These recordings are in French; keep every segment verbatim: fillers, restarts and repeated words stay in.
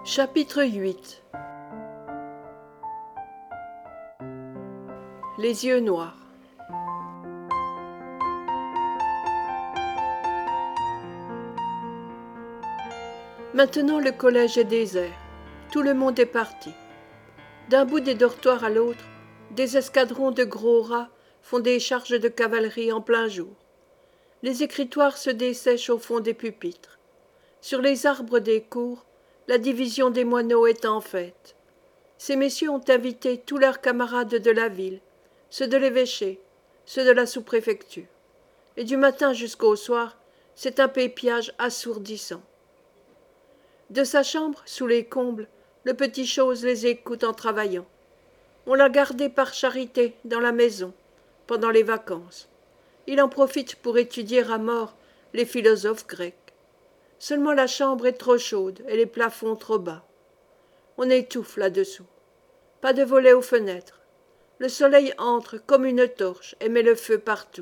Chapitre huit. Les yeux noirs. Maintenant le collège est désert. Tout le monde est parti. D'un bout des dortoirs à l'autre, des escadrons de gros rats font des charges de cavalerie en plein jour. Les écritoires se dessèchent au fond des pupitres. Sur les arbres des cours, la division des moineaux est en fête. Ces messieurs ont invité tous leurs camarades de la ville, ceux de l'évêché, ceux de la sous-préfecture. Et du matin jusqu'au soir, c'est un pépiage assourdissant. De sa chambre, sous les combles, le petit chose les écoute en travaillant. On l'a gardé par charité dans la maison, pendant les vacances. Il en profite pour étudier à mort les philosophes grecs. Seulement la chambre est trop chaude et les plafonds trop bas. On étouffe là-dessous. Pas de volets aux fenêtres. Le soleil entre comme une torche et met le feu partout.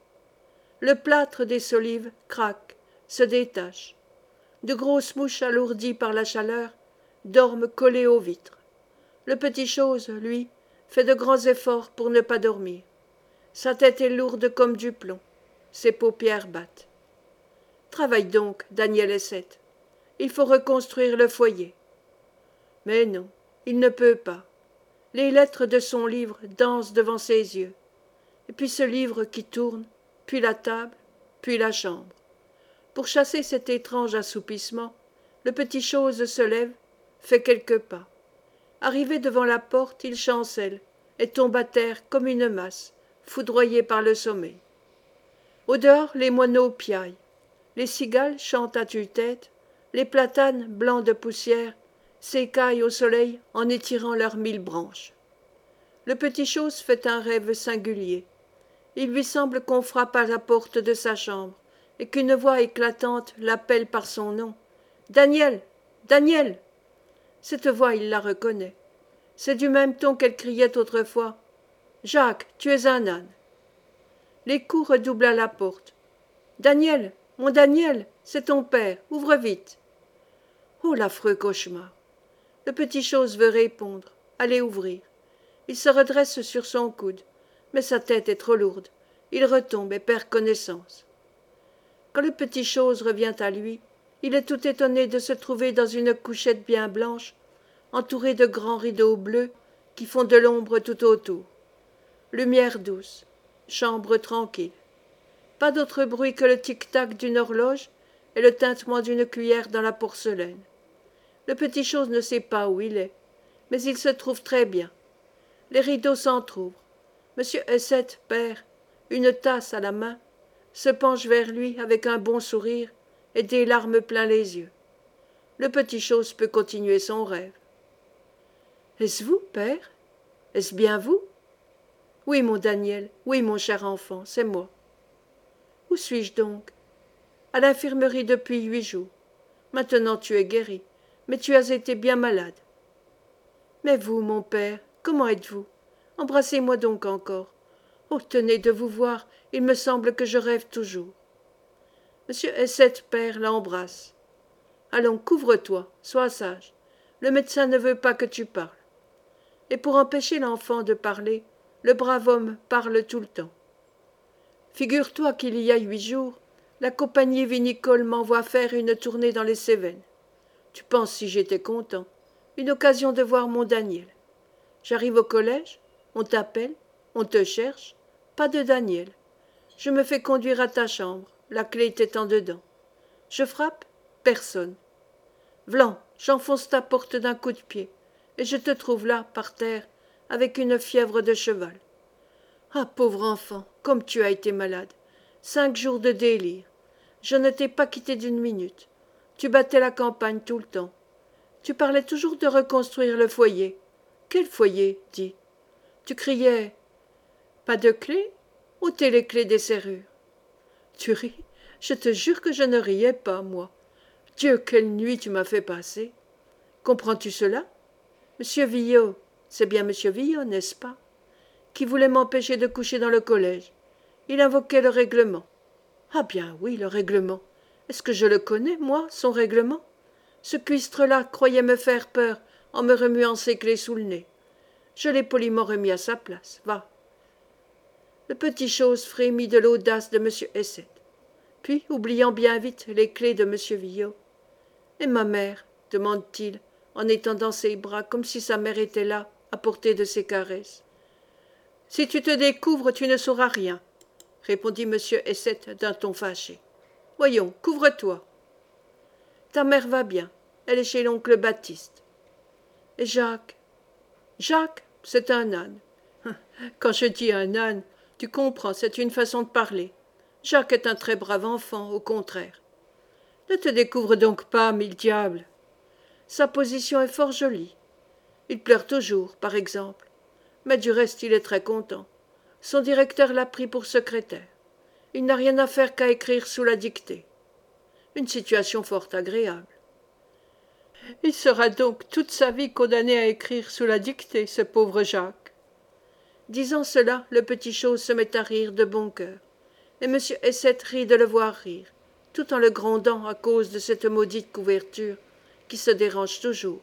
Le plâtre des solives craque, se détache. De grosses mouches alourdies par la chaleur dorment collées aux vitres. Le petit chose, lui, fait de grands efforts pour ne pas dormir. Sa tête est lourde comme du plomb. Ses paupières battent. Travaille donc, Daniel Essette. Il faut reconstruire le foyer. Mais non, il ne peut pas. Les lettres de son livre dansent devant ses yeux. Et puis ce livre qui tourne, puis la table, puis la chambre. Pour chasser cet étrange assoupissement, le petit chose se lève, fait quelques pas. Arrivé devant la porte, il chancelle et tombe à terre comme une masse, foudroyé par le sommeil. Au dehors, les moineaux piaillent. Les cigales chantent à tue-tête, les platanes, blancs de poussière, s'écaillent au soleil en étirant leurs mille branches. Le petit chose fait un rêve singulier. Il lui semble qu'on frappe à la porte de sa chambre et qu'une voix éclatante l'appelle par son nom. « Daniel! Daniel !» Cette voix, il la reconnaît. C'est du même ton qu'elle criait autrefois. « Jacques, tu es un âne !» Les coups redoublent à la porte. « Daniel! Mon Daniel, c'est ton père, ouvre vite. » Oh, l'affreux cauchemar. Le petit chose veut répondre, aller ouvrir. Il se redresse sur son coude, mais sa tête est trop lourde. Il retombe et perd connaissance. Quand le petit chose revient à lui, il est tout étonné de se trouver dans une couchette bien blanche, entourée de grands rideaux bleus qui font de l'ombre tout autour. Lumière douce, chambre tranquille. Pas d'autre bruit que le tic-tac d'une horloge et le tintement d'une cuillère dans la porcelaine. Le petit chose ne sait pas où il est, mais il se trouve très bien. Les rideaux s'entr'ouvrent. Monsieur Essette, père, une tasse à la main, se penche vers lui avec un bon sourire et des larmes plein les yeux. Le petit chose peut continuer son rêve. « Est-ce vous, père? Est-ce bien vous? »« Oui, mon Daniel, oui, mon cher enfant, c'est moi. » « Où suis-je donc? » ?»« À l'infirmerie depuis huit jours. Maintenant tu es guéri, mais tu as été bien malade. »« Mais vous, mon père, comment êtes-vous? Embrassez-moi donc encore. Oh, tenez de vous voir, il me semble que je rêve toujours. » Monsieur Essette, père, l'embrasse. « Allons, couvre-toi, sois sage. Le médecin ne veut pas que tu parles. » Et pour empêcher l'enfant de parler, le brave homme parle tout le temps. Figure-toi qu'il y a huit jours, la compagnie vinicole m'envoie faire une tournée dans les Cévennes. Tu penses si j'étais content. Une occasion de voir mon Daniel. J'arrive au collège, on t'appelle, on te cherche, pas de Daniel. Je me fais conduire à ta chambre, la clé était en dedans. Je frappe, personne. Vlan, j'enfonce ta porte d'un coup de pied, et je te trouve là, par terre, avec une fièvre de cheval. Ah, pauvre enfant, comme tu as été malade. Cinq jours de délire. Je ne t'ai pas quitté d'une minute. Tu battais la campagne tout le temps. Tu parlais toujours de reconstruire le foyer. Quel foyer, dis? Tu criais. Pas de clé? Ôtez les clés des serrures. Tu ris? Je te jure que je ne riais pas, moi. Dieu, quelle nuit tu m'as fait passer. Comprends-tu cela? Monsieur Villot, c'est bien monsieur Villot, n'est-ce pas? Qui voulait m'empêcher de coucher dans le collège. Il invoquait le règlement. Ah bien oui, le règlement. Est-ce que je le connais, moi, son règlement? Ce cuistre-là croyait me faire peur en me remuant ses clés sous le nez. Je l'ai poliment remis à sa place. Va. » Le petit chose frémit de l'audace de M. Essed. Puis, oubliant bien vite les clés de M. Villot. « Et ma mère ?» demande-t-il, en étendant ses bras comme si sa mère était là, à portée de ses caresses. « Si tu te découvres, tu ne sauras rien, » répondit M. Essed d'un ton fâché. « Voyons, couvre-toi. »« Ta mère va bien, elle est chez l'oncle Baptiste. »« Et Jacques ?»« Jacques, c'est un âne. » »« Quand je dis un âne, tu comprends, c'est une façon de parler. Jacques est un très brave enfant, au contraire. »« Ne te découvre donc pas, mille diables. Sa position est fort jolie. Il pleure toujours, par exemple. Mais du reste, il est très content. Son directeur l'a pris pour secrétaire. Il n'a rien à faire qu'à écrire sous la dictée. Une situation fort agréable. Il sera donc toute sa vie condamné à écrire sous la dictée, ce pauvre Jacques. Disant cela, le petit chose se met à rire de bon cœur, et M. Essed rit de le voir rire, tout en le grondant à cause de cette maudite couverture qui se dérange toujours.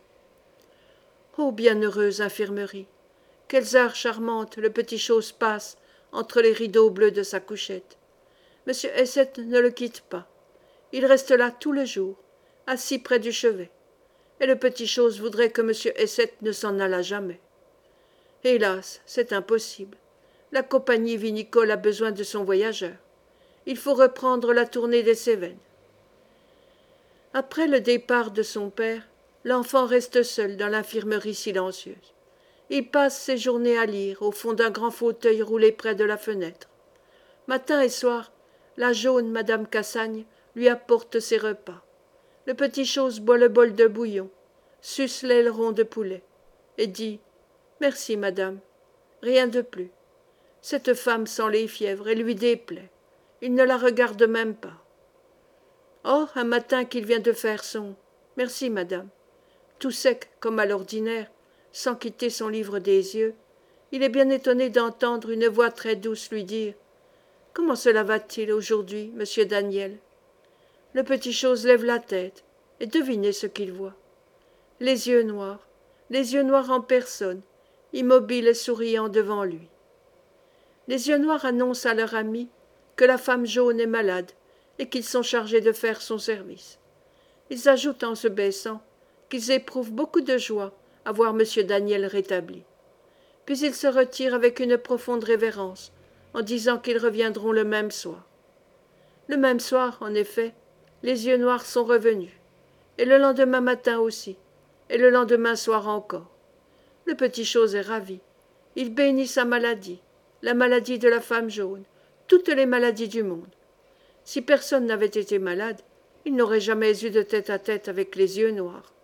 Ô bienheureuse infirmerie! Quelles heures charmantes le petit chose passe entre les rideaux bleus de sa couchette. M. Essed ne le quitte pas. Il reste là tout le jour, assis près du chevet, et le petit chose voudrait que M. Essed ne s'en allât jamais. Hélas, c'est impossible. La compagnie vinicole a besoin de son voyageur. Il faut reprendre la tournée des Cévennes. Après le départ de son père, l'enfant reste seul dans l'infirmerie silencieuse. Il passe ses journées à lire, au fond d'un grand fauteuil roulé près de la fenêtre. Matin et soir, la jaune Madame Cassagne lui apporte ses repas. Le petit chose boit le bol de bouillon, suce l'aileron de poulet, et dit « Merci, madame. Rien de plus. Cette femme sent les fièvres et lui déplaît. Il ne la regarde même pas. Or, un matin qu'il vient de faire son « Merci, madame », tout sec comme à l'ordinaire, sans quitter son livre des yeux, il est bien étonné d'entendre une voix très douce lui dire « Comment cela va-t-il aujourd'hui, monsieur Daniel ?» Le petit chose lève la tête, et devinez ce qu'il voit. Les yeux noirs, les yeux noirs en personne, immobiles et souriants devant lui. Les yeux noirs annoncent à leur ami que la femme jaune est malade et qu'ils sont chargés de faire son service. Ils ajoutent en se baissant qu'ils éprouvent beaucoup de joie à voir M. Daniel rétabli. Puis ils se retirent avec une profonde révérence, en disant qu'ils reviendront le même soir. Le même soir, en effet, les yeux noirs sont revenus, et le lendemain matin aussi, et le lendemain soir encore. Le petit chose est ravi. Il bénit sa maladie, la maladie de la femme jaune, toutes les maladies du monde. Si personne n'avait été malade, il n'aurait jamais eu de tête-à-tête avec les yeux noirs.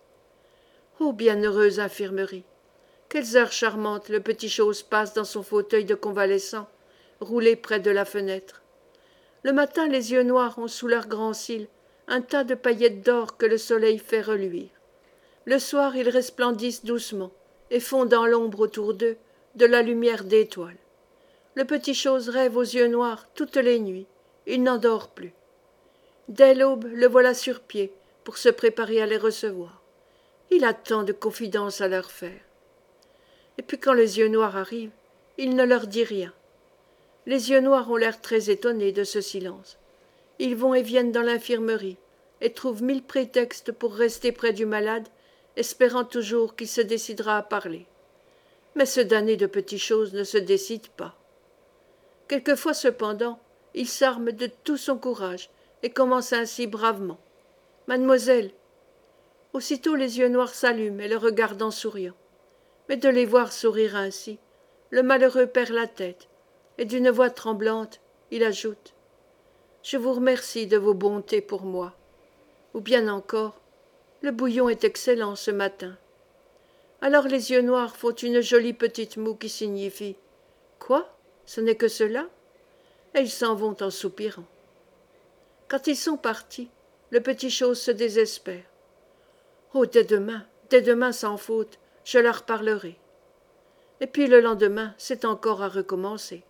Ô bienheureuse infirmerie! Quelles heures charmantes le petit chose passe dans son fauteuil de convalescent, roulé près de la fenêtre. Le matin, les yeux noirs ont sous leurs grands cils un tas de paillettes d'or que le soleil fait reluire. Le soir, ils resplendissent doucement et font dans l'ombre autour d'eux de la lumière d'étoiles. Le petit chose rêve aux yeux noirs toutes les nuits. Il n'en dort plus. Dès l'aube, le voilà sur pied pour se préparer à les recevoir. Il a tant de confidences à leur faire. Et puis quand les yeux noirs arrivent, il ne leur dit rien. Les yeux noirs ont l'air très étonnés de ce silence. Ils vont et viennent dans l'infirmerie et trouvent mille prétextes pour rester près du malade, espérant toujours qu'il se décidera à parler. Mais ce damné de petit chose ne se décide pas. Quelquefois cependant, il s'arme de tout son courage et commence ainsi bravement. « Mademoiselle !» Aussitôt les yeux noirs s'allument et le regardent en souriant. Mais de les voir sourire ainsi, le malheureux perd la tête, et d'une voix tremblante, il ajoute « Je vous remercie de vos bontés pour moi. » Ou bien encore « Le bouillon est excellent ce matin. » Alors les yeux noirs font une jolie petite moue qui signifie « Quoi? Ce n'est que cela ?» Et ils s'en vont en soupirant. Quand ils sont partis, le petit chose se désespère. « Oh, dès demain, dès demain sans faute, je leur parlerai. » Et puis le lendemain, c'est encore à recommencer.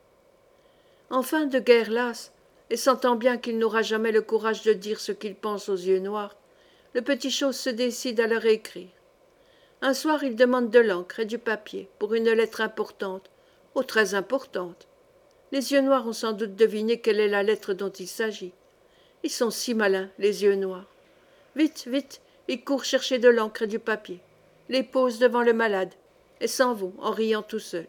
Enfin, de guerre lasse, et sentant bien qu'il n'aura jamais le courage de dire ce qu'il pense aux yeux noirs, le petit chose se décide à leur écrire. Un soir, il demande de l'encre et du papier pour une lettre importante, oh très importante. Les yeux noirs ont sans doute deviné quelle est la lettre dont il s'agit. Ils sont si malins, les yeux noirs. Vite, vite, ils courent chercher de l'encre et du papier, les posent devant le malade, et s'en vont en riant tout seuls.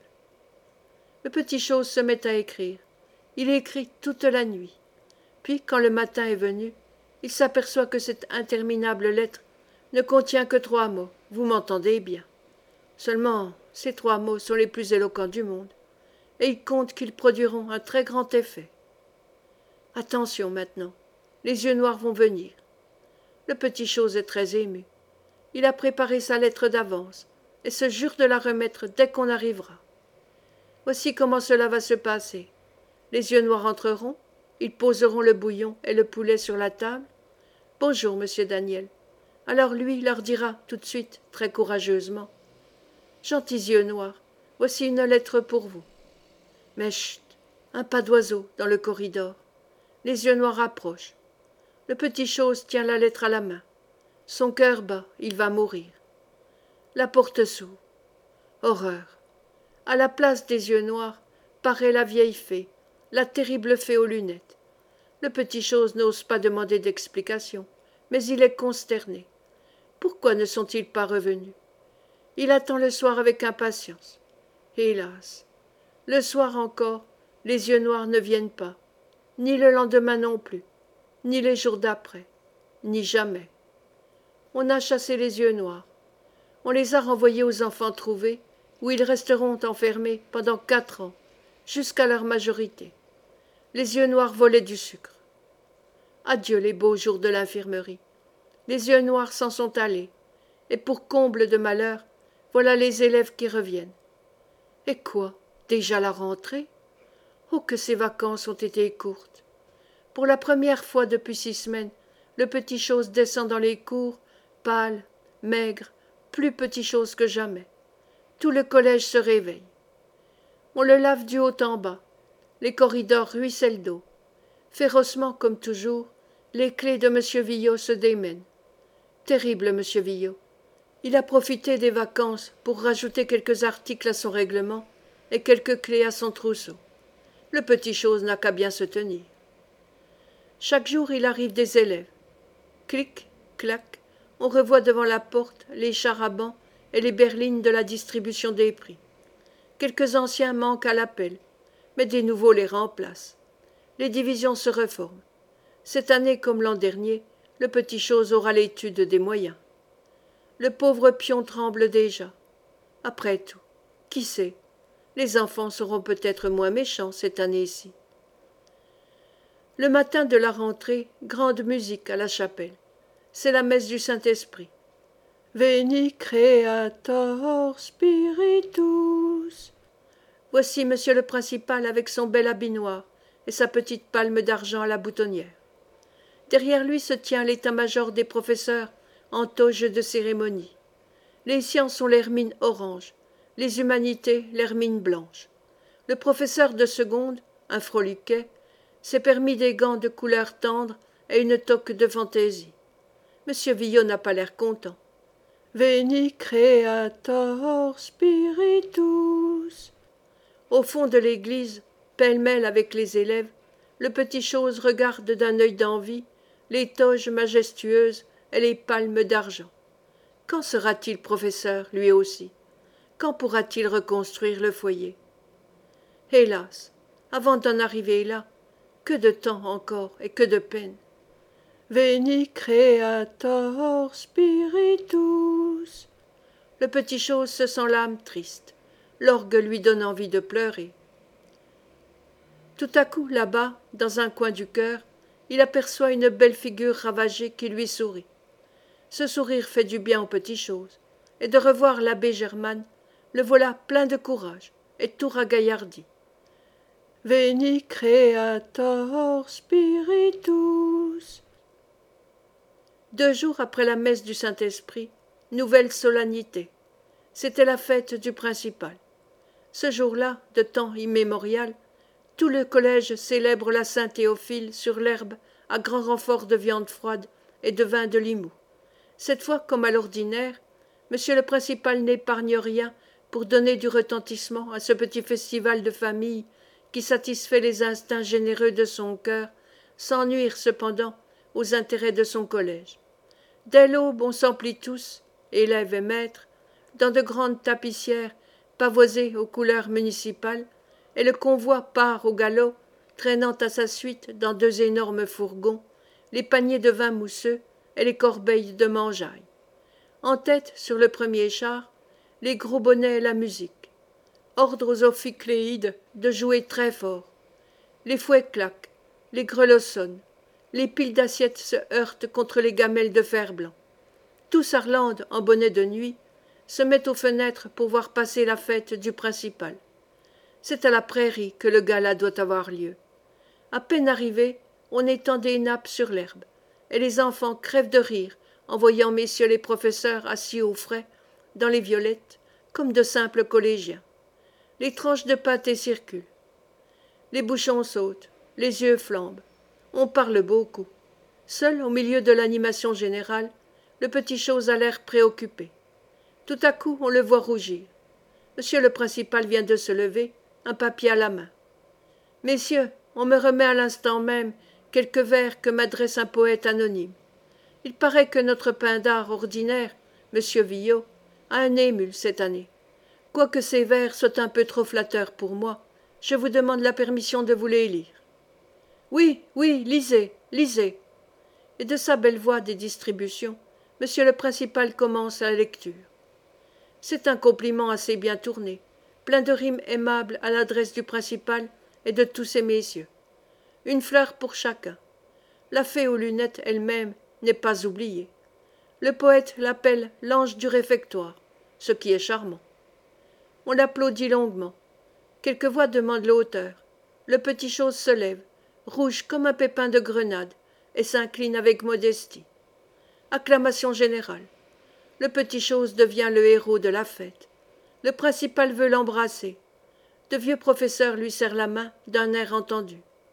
Le petit chose se met à écrire. Il écrit toute la nuit. Puis, quand le matin est venu, il s'aperçoit que cette interminable lettre ne contient que trois mots. Vous m'entendez bien. Seulement, ces trois mots sont les plus éloquents du monde, et il compte qu'ils produiront un très grand effet. Attention maintenant, les yeux noirs vont venir. Le petit chose est très ému. Il a préparé sa lettre d'avance, et se jure de la remettre dès qu'on arrivera. Voici comment cela va se passer. Les yeux noirs entreront, ils poseront le bouillon et le poulet sur la table. « Bonjour, monsieur Daniel. » Alors lui leur dira tout de suite, très courageusement. « Gentils yeux noirs, voici une lettre pour vous. » Mais chut, un pas d'oiseau dans le corridor. Les yeux noirs approchent. Le petit chose tient la lettre à la main. Son cœur bat, il va mourir. La porte s'ouvre. Horreur. À la place des yeux noirs paraît la vieille fée, la terrible fée aux lunettes. Le petit chose n'ose pas demander d'explication, mais il est consterné. Pourquoi ne sont-ils pas revenus? Il attend le soir avec impatience. Hélas! Le soir encore, les yeux noirs ne viennent pas, ni le lendemain non plus, ni les jours d'après, ni jamais. On a chassé les yeux noirs. On les a renvoyés aux enfants trouvés, où ils resteront enfermés pendant quatre ans, jusqu'à leur majorité. Les yeux noirs volaient du sucre. Adieu les beaux jours de l'infirmerie. Les yeux noirs s'en sont allés, et pour comble de malheur, voilà les élèves qui reviennent. Et quoi, déjà la rentrée? Oh, que ces vacances ont été courtes! Pour la première fois depuis six semaines, le petit chose descend dans les cours, pâle, maigre, plus petit chose que jamais. Tout le collège se réveille. On le lave du haut en bas. Les corridors ruissellent d'eau. Férocement, comme toujours, les clés de M. Villot se démènent. Terrible M. Villot. Il a profité des vacances pour rajouter quelques articles à son règlement et quelques clés à son trousseau. Le petit chose n'a qu'à bien se tenir. Chaque jour, il arrive des élèves. Clic, clac, on revoit devant la porte les chars-à-bancs et les berlines de la distribution des prix. Quelques anciens manquent à l'appel, mais des nouveaux les remplacent. Les divisions se reforment. Cette année comme l'an dernier, le petit chose aura l'étude des moyens. Le pauvre pion tremble déjà. Après tout, qui sait, les enfants seront peut-être moins méchants cette année-ci. Le matin de la rentrée, grande musique à la chapelle. C'est la messe du Saint-Esprit. Veni Creator Spiritus. Voici monsieur le principal avec son bel habit noir et sa petite palme d'argent à la boutonnière. Derrière lui se tient l'état-major des professeurs en toge de cérémonie. Les sciences ont l'hermine orange, les humanités l'hermine blanche. Le professeur de seconde, un froliquet, s'est permis des gants de couleur tendre et une toque de fantaisie. Monsieur Villot n'a pas l'air content. Veni Creator Spiritus. Au fond de l'église, pêle-mêle avec les élèves, le petit chose regarde d'un œil d'envie les toges majestueuses et les palmes d'argent. Quand sera-t-il professeur, lui aussi? Quand pourra-t-il reconstruire le foyer? Hélas, avant d'en arriver là, que de temps encore et que de peine. Veni Creator Spiritus. Le petit chose se sent l'âme triste. L'orgue lui donne envie de pleurer. Tout à coup, là-bas, dans un coin du cœur, il aperçoit une belle figure ravagée qui lui sourit. Ce sourire fait du bien au petit chose, et de revoir l'abbé Germane, le voilà plein de courage et tout ragaillardi. Veni Creator Spiritus. Deux jours après la messe du Saint-Esprit, nouvelle solennité. C'était la fête du principal. Ce jour-là, de temps immémorial, tout le collège célèbre la Saint Théophile sur l'herbe à grand renfort de viande froide et de vin de Limoux, Cette fois, comme à l'ordinaire, monsieur le principal n'épargne rien pour donner du retentissement à ce petit festival de famille qui satisfait les instincts généreux de son cœur, sans nuire cependant aux intérêts de son collège. Dès l'aube, on s'emplit tous, élèves et maîtres, dans de grandes tapissières pavoisées aux couleurs municipales, et le convoi part au galop, traînant à sa suite dans deux énormes fourgons les paniers de vin mousseux et les corbeilles de mangeaille. En tête, sur le premier char, les gros bonnets et la musique. Ordre aux ophicléides de jouer très fort. Les fouets claquent, les grelots sonnent, les piles d'assiettes se heurtent contre les gamelles de fer-blanc. Tout Sarlande, en bonnet de nuit, se met aux fenêtres pour voir passer la fête du principal. C'est à la prairie que le gala doit avoir lieu. À peine arrivé, on étend des nappes sur l'herbe, et les enfants crèvent de rire en voyant messieurs les professeurs assis au frais, dans les violettes, comme de simples collégiens. Les tranches de pâté circulent. Les bouchons sautent, les yeux flambent. On parle beaucoup. Seul, au milieu de l'animation générale, le petit chose a l'air préoccupé. Tout à coup, on le voit rougir. Monsieur le principal vient de se lever, un papier à la main. « Messieurs, on me remet à l'instant même quelques vers que m'adresse un poète anonyme. Il paraît que notre pindare ordinaire, monsieur Villot, a un émule cette année. Quoique ces vers soient un peu trop flatteurs pour moi, je vous demande la permission de vous les lire. »« Oui, oui, lisez, lisez. » Et de sa belle voix des distributions, monsieur le principal commence la lecture. C'est un compliment assez bien tourné, plein de rimes aimables à l'adresse du principal et de tous ces messieurs. Une fleur pour chacun. La fée aux lunettes elle-même n'est pas oubliée. Le poète l'appelle l'ange du réfectoire, ce qui est charmant. On l'applaudit longuement. Quelques voix demandent l'auteur. Le petit chose se lève, rouge comme un pépin de grenade, et s'incline avec modestie. Acclamation générale. Le petit chose devient le héros de la fête. Le principal veut l'embrasser. De vieux professeurs lui serrent la main d'un air entendu.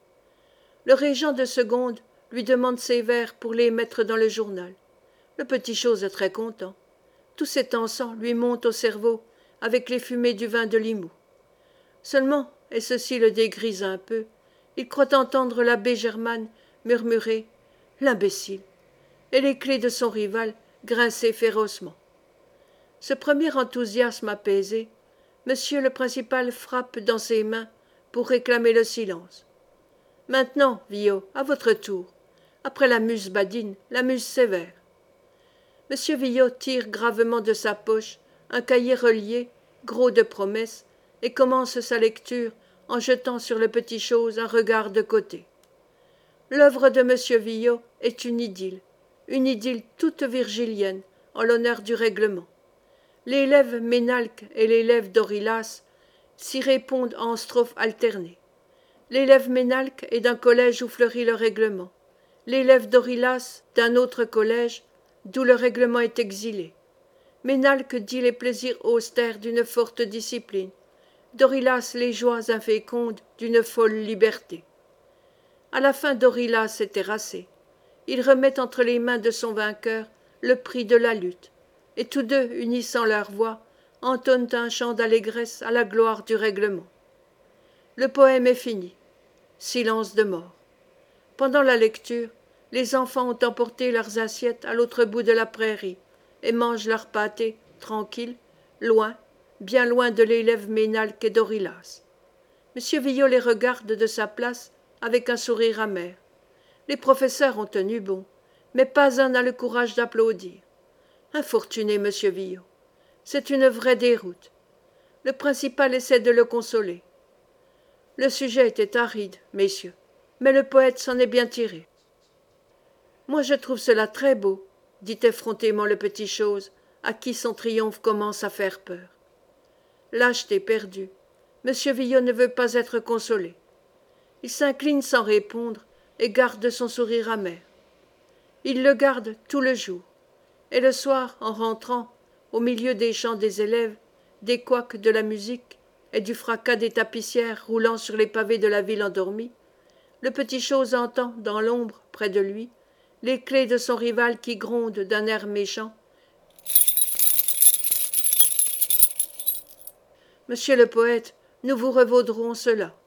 Le régent de seconde lui demande ses vers pour les mettre dans le journal. Le petit chose est très content. Tout cet encens lui monte au cerveau avec les fumées du vin de Limoux. Seulement, et ceci le dégrise un peu, il croit entendre l'abbé Germane murmurer « l'imbécile » et les clés de son rival grincer férocement. Ce premier enthousiasme apaisé, monsieur le principal frappe dans ses mains pour réclamer le silence. « Maintenant, Villot, à votre tour. Après la muse badine, la muse sévère. » Monsieur Villot tire gravement de sa poche un cahier relié, gros de promesses, et commence sa lecture en jetant sur le petit chose un regard de côté. L'œuvre de monsieur Villot est une idylle, une idylle toute virgilienne, en l'honneur du règlement. L'élève Ménalque et l'élève Dorylas s'y répondent en strophes alternées. L'élève Ménalque est d'un collège où fleurit le règlement. L'élève Dorylas d'un autre collège, d'où le règlement est exilé. Ménalque dit les plaisirs austères d'une forte discipline, Dorylas les joies infécondes d'une folle liberté. À la fin, Dorylas est terrassé. Il remet entre les mains de son vainqueur le prix de la lutte, et tous deux, unissant leurs voix, entonnent un chant d'allégresse à la gloire du règlement. Le poème est fini. Silence de mort. Pendant la lecture, les enfants ont emporté leurs assiettes à l'autre bout de la prairie et mangent leur pâté, tranquille, loin, bien loin de l'élève Ménalque et Dorylas. Monsieur Villot les regarde de sa place avec un sourire amer. Les professeurs ont tenu bon, mais pas un n'a le courage d'applaudir. Infortuné monsieur Villot. C'est une vraie déroute. Le principal essaie de le consoler. Le sujet était aride, messieurs, mais le poète s'en est bien tiré. Moi je trouve cela très beau, dit effrontément le petit chose, à qui son triomphe commence à faire peur. Lâcheté perdue. Monsieur Villot ne veut pas être consolé. Il s'incline sans répondre et garde son sourire amer. Il le garde tout le jour. Et le soir, en rentrant, au milieu des chants des élèves, des couacs de la musique et du fracas des tapissières roulant sur les pavés de la ville endormie, le petit chose entend, dans l'ombre, près de lui, les clés de son rival qui gronde d'un air méchant. Monsieur le poète, nous vous revaudrons cela.